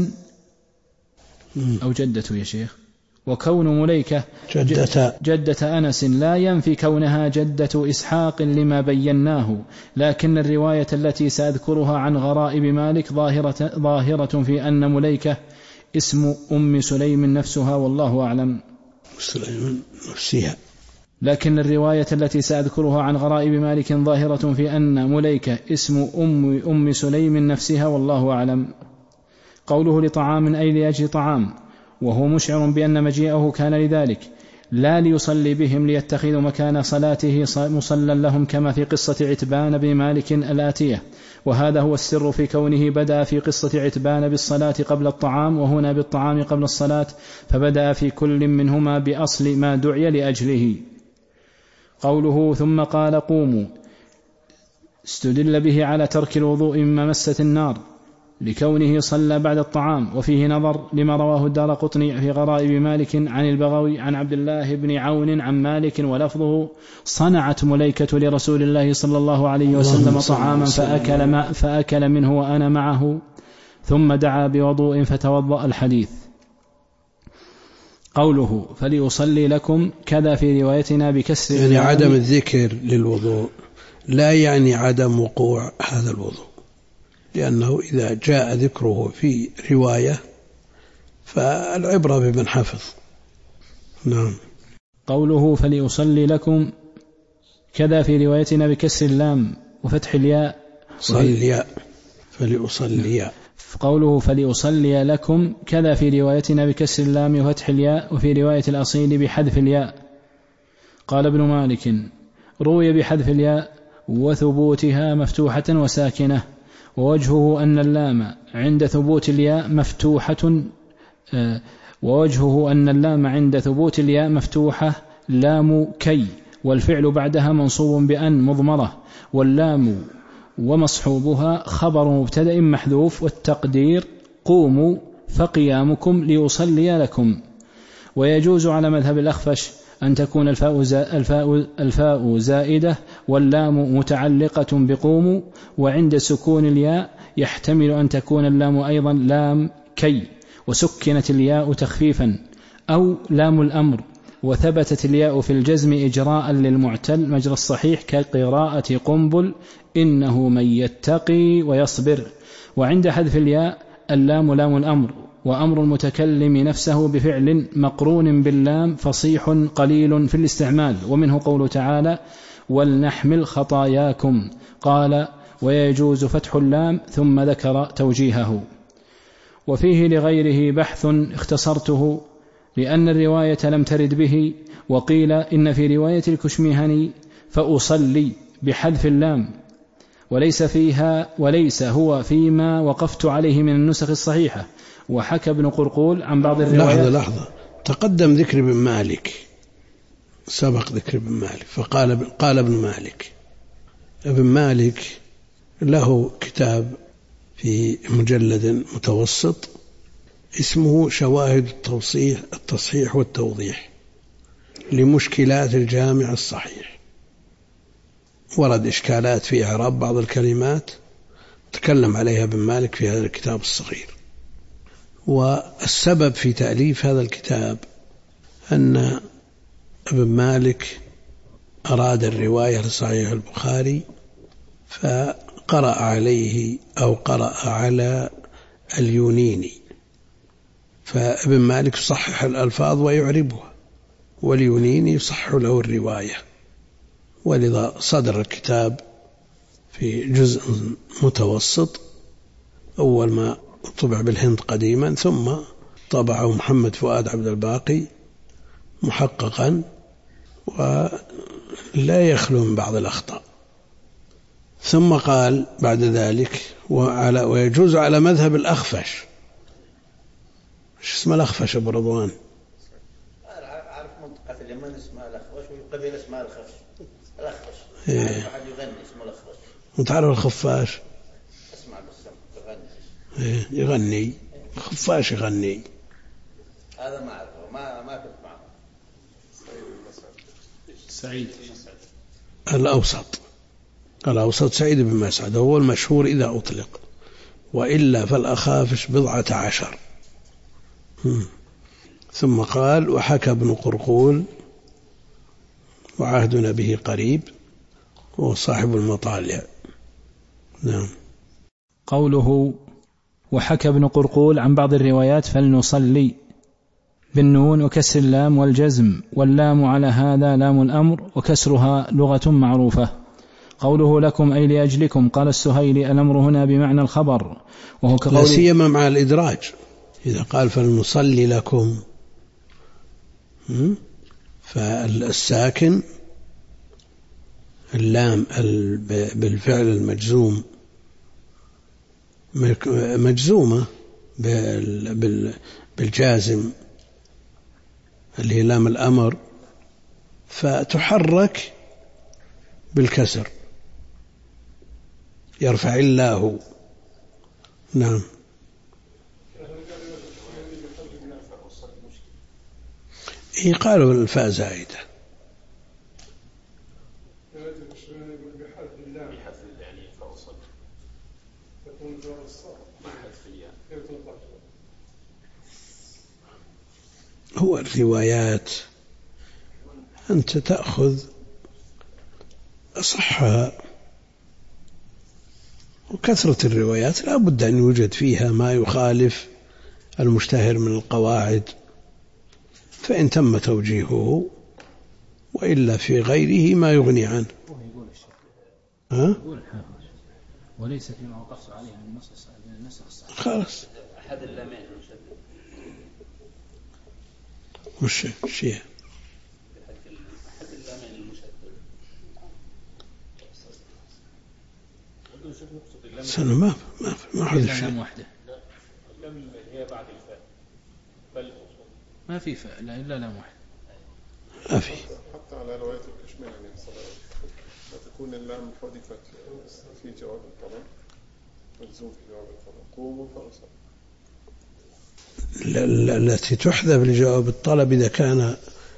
أو جدة يا شيخ وكون مليكة جدة أنس لا ينفي كونها جدة إسحاق لما بيناه. لكن الرواية التي سأذكرها عن غرائب مالك ظاهرة في أن مليكة اسم أم سليم نفسها والله أعلم. سليم نفسها. لكن الرواية التي سأذكرها عن غرائب مالك ظاهرة في أن مليكة اسم أم سليم نفسها والله أعلم. قوله لطعام أي لأجل طعام وهو مشعر بأن مجيئه كان لذلك لا ليصلي بهم ليتخذوا مكان صلاته مصلى لهم كما في قصة عتبان بن مالك الآتية. وهذا هو السر في كونه بدأ في قصة عتبان بالصلاة قبل الطعام وهنا بالطعام قبل الصلاة فبدأ في كل منهما بأصل ما دعي لأجله. قوله ثم قال قوموا استدل به على ترك الوضوء مما مست النار لكونه صلى بعد الطعام. وفيه نظر لما رواه الدارقطني في غرائب مالك عن البغوي عن عبد الله بن عون عن مالك ولفظه صنعت مليكة لرسول الله صلى الله عليه وسلم طعاما فأكل منه وأنا معه ثم دعا بوضوء فتوضأ الحديث. قوله فليصلي لكم كذا في روايتنا بكسر يعني عدم الذكر للوضوء لا يعني عدم وقوع هذا الوضوء لأنه إذا جاء ذكره في رواية فالعبرة بمن حفظ. نعم. قوله فليصلي لكم كذا في روايتنا بكسر اللام وفتح الياء صلي فليصلي. قوله فليصلي لكم كذا في روايتنا بكسر اللام وفتح الياء وفي رواية الأصيل بحذف الياء. قال ابن مالك روي بحذف الياء وثبوتها مفتوحة وساكنة ووجهه أن اللام عند ثبوت الياء مفتوحة لام كي والفعل بعدها منصوب بأن مضمرة واللام ومصحوبها خبر مبتدأ محذوف والتقدير قوموا فقيامكم ليصلي لكم. ويجوز على مذهب الأخفش أن تكون الفاء زائدة واللام متعلقة بقوموا. وعند سكون الياء يحتمل أن تكون اللام أيضا لام كي وسكنت الياء تخفيفا أو لام الأمر وثبتت الياء في الجزم إجراء للمعتل مجرى الصحيح كقراءة قنبل إنه من يتقي ويصبر. وعند حذف الياء اللام لام الأمر وأمر المتكلم نفسه بفعل مقرون باللام فصيح قليل في الاستعمال. ومنه قول تعالى ولنحمل خطاياكم. قال: ويجوز فتح اللام، ثم ذكر توجيهه. وفيه لغيره بحث اختصرته لأن الرواية لم ترد به، وقيل إن في رواية الكشميهني فأصلي بحذف اللام، وليس هو فيما وقفت عليه من النسخ الصحيحة. وحكى ابن قرقول عن بعض الروايات. لحظة تقدم ذكر ابن مالك، سبق ذكر ابن مالك، قال ابن مالك له كتاب في مجلد متوسط اسمه شواهد التصحيح والتوضيح لمشكلات الجامع الصحيح. ورد إشكالات في إعراب بعض الكلمات تكلم عليها ابن مالك في هذا الكتاب الصغير. والسبب في تأليف هذا الكتاب أن ابن مالك أراد الرواية لصحيح البخاري، فقرأ عليه أو قرأ على اليونيني، فابن مالك يصحح الألفاظ ويعربها، واليونيني يصحح له الرواية، ولذا صدر الكتاب في جزء متوسط أول ما طبع بالهند قديما، ثم طبعه محمد فؤاد عبد الباقي محققا، ولا يخلو من بعض الأخطاء. ثم قال بعد ذلك: ويجوز على مذهب الأخفش. ايش اسمه الأخفش أبو رضوان؟ أعرف منطقة اليمن اسمها الأخفش، والقبيلة اسمها الأخفش. أحد يغني اسمه الأخفش. وتعرف الخفاش؟ اسمع بس يغني. يغني خفاش يغني. هذا ما أعرفه، ما كنت معه. سعيد الأوسط سعيد بن مسعد هو المشهور إذا أطلق، وإلا فالأخافش 14. ثم قال: وحكى ابن قرقول وعهدنا به قريب، وصاحب المطالع. نعم. قوله: وحكى ابن قرقول عن بعض الروايات فلنصلي بالنون وكسر اللام والجزم، واللام على هذا لام الأمر وكسرها لغة معروفة. قوله لكم أي لأجلكم، قال السهيلي: الأمر هنا بمعنى الخبر، وهو لا سيما مع الإدراج، إذا قال فلنصلي لكم، فالساكن اللام بالفعل المجزوم مجزومة بالجازم اللي هي لام الأمر، فتحرك بالكسر، يرفع الله. نعم. قالوا الفاء زائدة. هو الروايات أنت تأخذ أصحها، وكثرة الروايات لا بد أن يوجد فيها ما يخالف المشتهر من القواعد، فإن تم توجيهه، وإلا في غيره ما يغني عنه. وليس فيما وقفت عليه من النسخ الصحيح. خلاص. أحد اللامين المشدد. وش شيء؟ أحد اللامين المشدد. سنة ما حد شيء. واحدة. لم هي بعد الفاء. بل ما في فاء لا إلا لام واحد. ما في. حتى على رواية الكشميهني لا تكون اللام حذفت في جواب الطلب، مجزوم في جواب الطلب. قوموا فأصل. التي تحذف لجواب الطلب إذا كان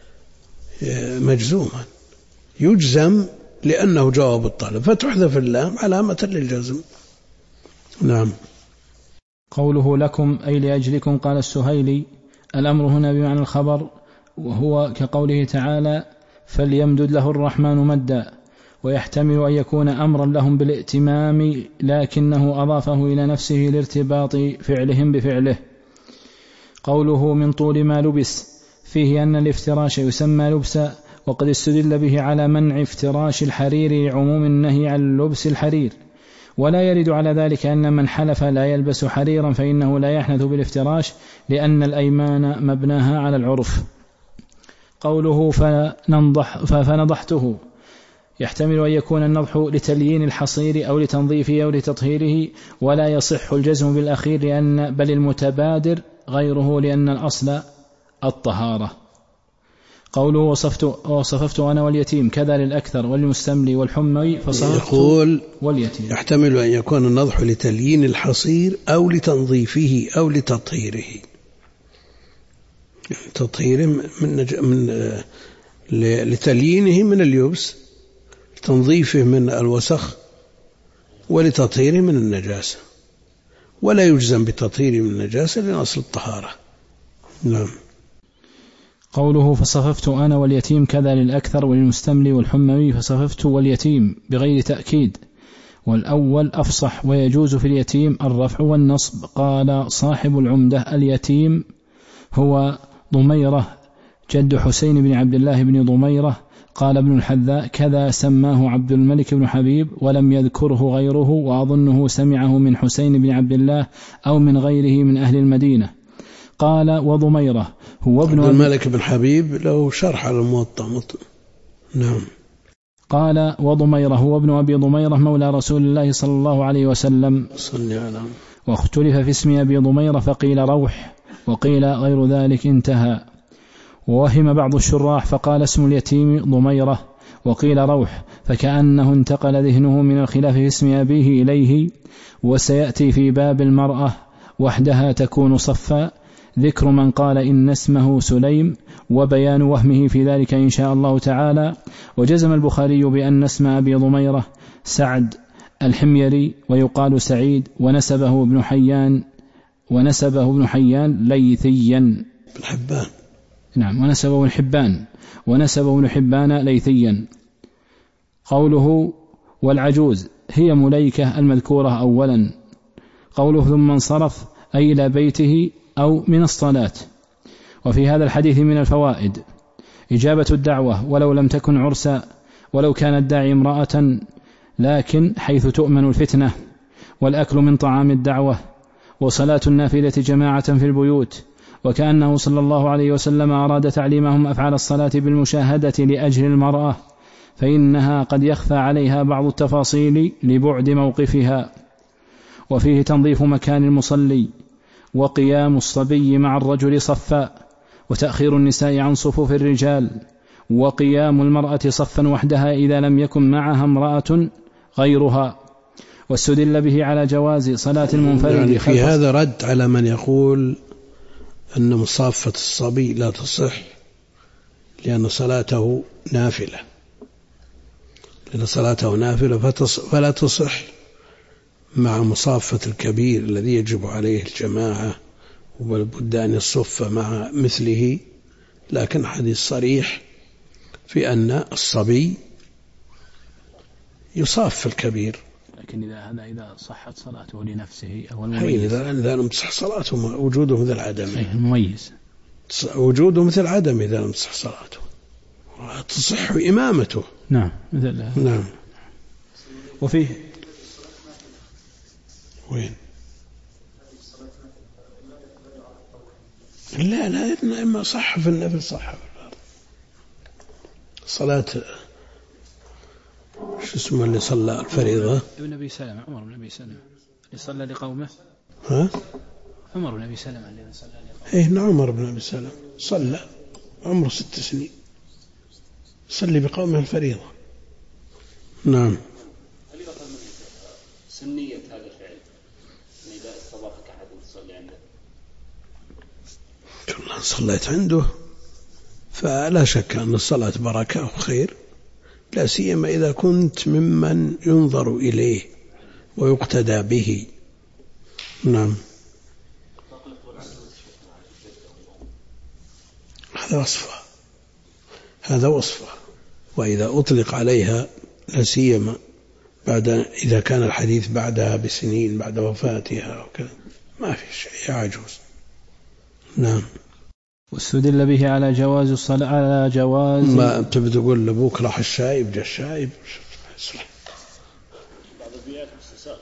مجزوما يجزم لأنه جواب الطلب، فتحذف اللام علامة للجزم. نعم. قوله لكم أي لأجلكم، قال السهيلي: الأمر هنا بمعنى الخبر، وهو كقوله تعالى: فليمدد له الرحمن مدا، ويحتمل أن يكون أمرا لهم بالائتمام، لكنه أضافه إلى نفسه لارتباط فعلهم بفعله. قوله من طول ما لبس، فيه أن الافتراش يسمى لبسا، وقد استدل به على منع افتراش الحرير لعموم النهي عن لبس الحرير، ولا يرد على ذلك أن من حلف لا يلبس حريرا فإنه لا يحنث بالافتراش، لأن الأيمان مبناها على العرف. قوله فنضحته يحتمل أن يكون النضح لتليين الحصير أو لتنظيفه أو لتطهيره، ولا يصح الجزم بالأخير بل المتبادر غيره، لأن الأصل الطهارة. قوله وصففت أنا واليتيم كذا للأكثر والمستملي والحموي فصففت واليتيم. يحتمل أن يكون النضح لتليين الحصير أو لتنظيفه أو لتطهيره، تطهيره لتليينه من اليبس، تنظيفه من الوسخ، ولتطهيره من النجاسة، ولا يجزم بتطهيره من النجاسة لأن أصل الطهارة. نعم. قوله فصففت أنا واليتيم كذا للأكثر وللمستملي والحموي فصففت واليتيم بغير تأكيد، والأول أفصح، ويجوز في اليتيم الرفع والنصب. قال صاحب العمدة اليتيم هو ضميرة جد حسين بن عبد الله بن ضميرة. قال ابن الحذاء كذا سماه عبد الملك بن حبيب ولم يذكره غيره، وأظنه سمعه من حسين بن عبد الله أو من غيره من أهل المدينة. قال وضميرة هو ابن عبد الملك بن حبيب له شرح على الموطأ. نعم. قال وضميرة هو ابن أبي ضميرة مولى رسول الله صلى الله عليه وسلم. واختلف في اسم أبي ضميرة فقيل روح وقيل غير ذلك، انتهى. ووهم بعض الشراح فقال اسم اليتيم ضميرة وقيل روح، فكأنه انتقل ذهنه من الخلاف في اسم أبيه إليه. وسيأتي في باب المرأة وحدها تكون صفا ذكر من قال إن اسمه سليم، وبيان وهمه في ذلك إن شاء الله تعالى. وجزم البخاري بأن اسم أبي ضميرة سعد الحميري ويقال سعيد، ونسبه ابن حيان ليثيا بن حبان. نعم. ونسبه ابن حبان ليثيا. قوله والعجوز هي مليكة المذكورة أولا. قوله ثم انصرف أي إلى بيته أو من الصلاة. وفي هذا الحديث من الفوائد إجابة الدعوة ولو لم تكن عرسا، ولو كان الداعي امرأة، لكن حيث تؤمن الفتنة، والأكل من طعام الدعوة، وصلاة النافلة جماعة في البيوت. وكأنه صلى الله عليه وسلم أراد تعليمهم أفعال الصلاة بالمشاهدة لأجل المرأة، فإنها قد يخفى عليها بعض التفاصيل لبعد موقفها. وفيه تنظيف مكان المصلي، وقيام الصبي مع الرجل صفا، وتأخير النساء عن صفوف الرجال، وقيام المرأة صفا وحدها إذا لم يكن معها امرأة غيرها. واستدل به على جواز صلاة المنفرد. يعني في هذا رد على من يقول أن مصافة الصبي لا تصح لأن صلاته نافلة، فلا تصح مع مصافة الكبير الذي يجب عليه الجماعة وبد أن يصف مع مثله. لكن حديث صريح في أن الصبي يصاف الكبير. لكن إذا صحت صلاته لنفسه أو المميز، إذا لم تصح صلاته وجوده مثل عدم. المميز وجوده مثل عدم إذا لم تصح صلاته، تصح إمامته. نعم. نعم. وفيه وين؟ لا إما صح في النفل صح في الفرض. صلاة شو اسمه اللي صلى الفريضة؟ ابن أبي سلمة، عمر بن أبي سلمة اللي صلى لقومه. عمر بن أبي سلمة اللي صلى لقومه. عمر بن أبي سلمة صلى عمره 6 سنين، صلي بقومه الفريضة. نعم. سنية هذا الفعل إذا استضافك أحد تصلي عنده؟ كل صليت عنده فلا شك أن الصلاة بركة وخير، لا سيما إذا كنت ممن ينظر إليه ويقتدى به. نعم. هذا وصفه وإذا أطلق عليها لا سيما إذا كان الحديث بعدها بسنين بعد وفاتها وكذا ما في شيء، عجوز. نعم. واستدل به على جواز الصلاة على جواز ما تبي تقول لأبوك راح الشايب جاء الشايب بعض البيئات مستساغ.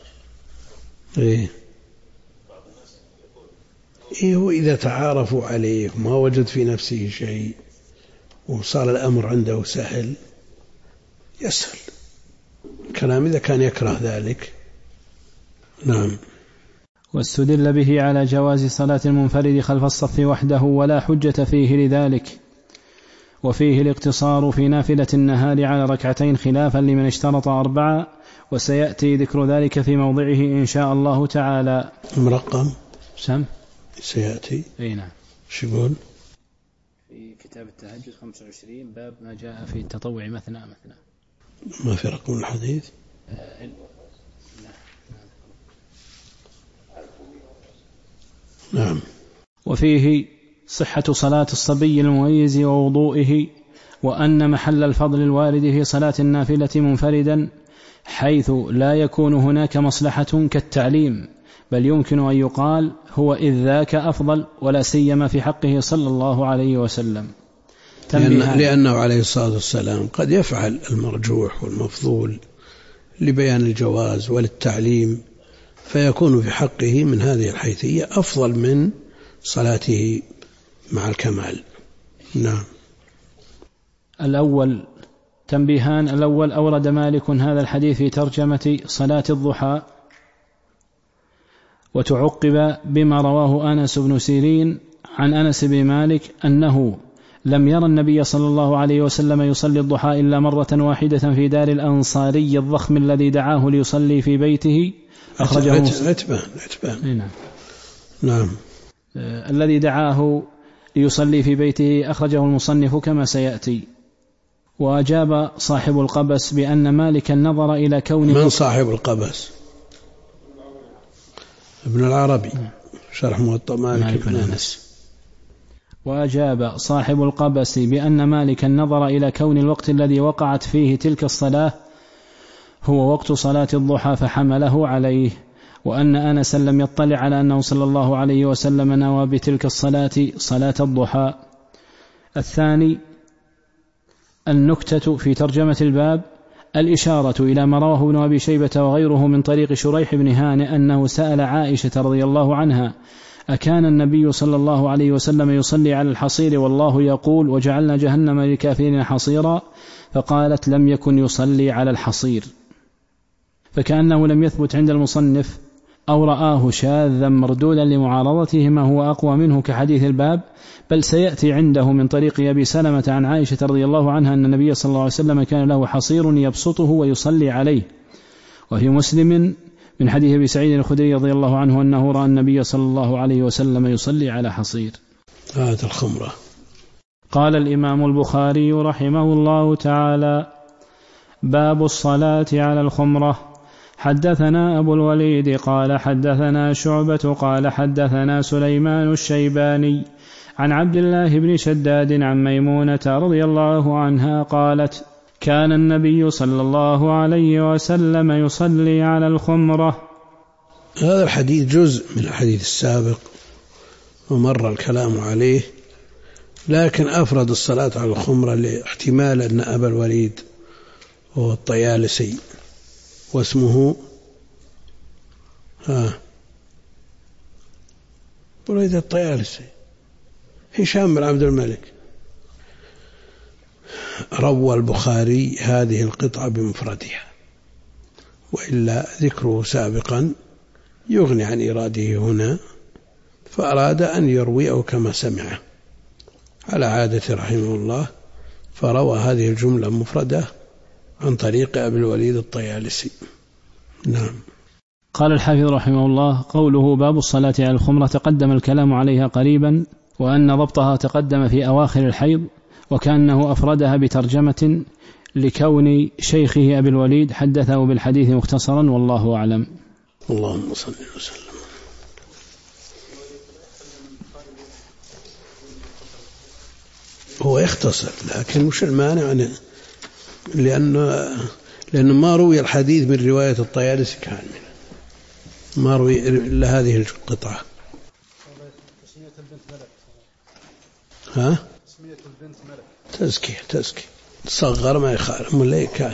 إيه هو إذا تعارفوا عليه وما وجد في نفسه شيء وصار الأمر عنده سهل يسهل كلام إذا كان يكره ذلك. نعم. واستدل به على جواز صلاة المنفرد خلف الصف وحده ولا حجة فيه لذلك، وفيه الاقتصار في نافلة النهار على ركعتين خلافا لمن اشترط 4، وسيأتي ذكر ذلك في موضعه إن شاء الله تعالى. مرقم سم سيأتي. أي نعم. شو يقول في كتاب التهجد 25 باب ما جاء في التطوع مثنى مثنى. ما في رقم الحديث؟ نعم. وفيه صحة صلاة الصبي المميز ووضوئه، وأن محل الفضل الوارد في صلاة النافلة منفردا حيث لا يكون هناك مصلحة كالتعليم، بل يمكن أن يقال هو إذ ذاك أفضل، ولا سيما في حقه صلى الله عليه وسلم. لأنه عليه الصلاة والسلام قد يفعل المرجوح والمفضول لبيان الجواز وللتعليم، فيكون في حقه من هذه الحيثية أفضل من صلاته مع الكمال. نعم. الأول تنبيهان. الأول أورد مالك هذا الحديث في ترجمة صلاة الضحى، وتعقب بما رواه أنس بن سيرين عن أنس بن مالك أنه لم يرى النبي صلى الله عليه وسلم يصلي الضحى إلا مرة واحدة في دار الأنصاري الضخم الذي دعاه ليصلي في بيته. أخرجه عتبان. نعم. الذي دعاه ليصلي في بيته أخرجه المصنف كما سيأتي. وأجاب صاحب القبس بأن مالكا نظر إلى كون من صاحب القبس؟ ابن العربي شرح موطأ مالك بن أنس. وأجاب صاحب القبس بأن مالكا نظر إلى كون الوقت الذي وقعت فيه تلك الصلاة هو وقت صلاة الضحى فحمله عليه، وأن أنسا لم يطلع على أنه صلى الله عليه وسلم نوى بتلك الصلاة صلاة الضحى. الثاني النكتة في ترجمة الباب الإشارة إلى ما رواه ابن أبي شيبة وغيره من طريق شريح بن هانئ أنه سأل عائشة رضي الله عنها أكان النبي صلى الله عليه وسلم يصلي على الحصير والله يقول وجعلنا جهنم للكافرين حصيرا، فقالت لم يكن يصلي على الحصير، فكأنه لم يثبت عند المصنف أو رآه شاذا مردودا لمعارضته ما هو أقوى منه كحديث الباب، بل سيأتي عنده من طريق أبي سلمة عن عائشة رضي الله عنها أن النبي صلى الله عليه وسلم كان له حصير يبسطه ويصلي عليه. وفي مسلم من حديث أبي سعيد الخدري رضي الله عنه أنه رأى النبي صلى الله عليه وسلم يصلي على حصير. هذا الخمرة. قال الإمام البخاري رحمه الله تعالى: باب الصلاة على الخمرة. حدثنا أبو الوليد قال حدثنا شعبة قال حدثنا سليمان الشيباني عن عبد الله بن شداد عن ميمونة رضي الله عنها قالت: كان النبي صلى الله عليه وسلم يصلي على الخمرة. هذا الحديث جزء من الحديث السابق ومر الكلام عليه، لكن أفرد الصلاة على الخمرة لاحتمال أن أبا الوليد هو الطيالسي واسمه بريدة الطيالسي هشام بن عبد الملك. روى البخاري هذه القطعة بمفردها، وإلا ذكره سابقا يغني عن إراده هنا، فأراد أن يرويه كما سمعه على عادة رحمه الله، فروى هذه الجملة مفردة عن طريق أبي الوليد الطيالسي. نعم. قال الحافظ رحمه الله: قوله باب الصلاة على الخمرة تقدم الكلام عليها قريبا، وأن ضبطها تقدم في أواخر الحيض، وكأنه أفردها بترجمة لكون شيخه أبي الوليد حدثه بالحديث مختصرا، والله أعلم. اللهم صل وسلم. هو يختصر، لكن مش المانع لأنه ما روي الحديث من رواية الطيالسي كاملة، ما روي إلا هذه القطعة. ها؟ تسمية البنت ملك. تزكية تصغر ما يخالف مليكة.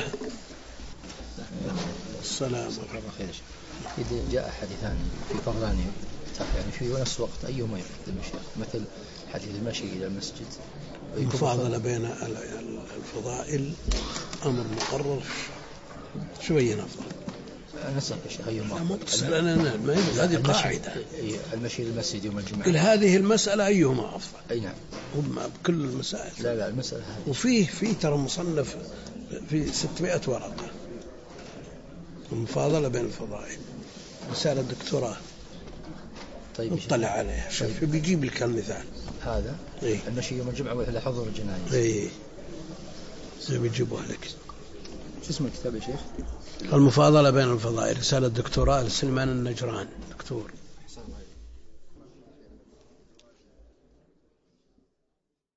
السلام عليكم. إذا جاء حديثان في فرضان يعني في نفس الوقت أيهما يقدم الشيخ؟ مثل حديث المشي إلى المسجد. المفاضلة بين الفضائل أمر مقرر شوية أفضل. نسأل يا شيخ أيهما أفضل؟ هذه قاعدة. المشي إلى المسجد يوم الجمعة. كل هذه المسألة أيهما أفضل؟ أي نعم. بكل المسائل. لا المسألة هذه. وفيه ترى مصنف في 600 ورقة المفاضلة بين الفضائل، رسالة دكتوراه. طيب اطلع عليها شوف بيجيب لك المثال هذا. إيه؟ المشي يوم الجمعة وإلى حضور الجنائز. إيه بيجيبوها لك. شو اسم الكتاب يا شيخ؟ المفاضلة بين الفضائل، رسالة دكتوراه لسلمان النجران دكتور.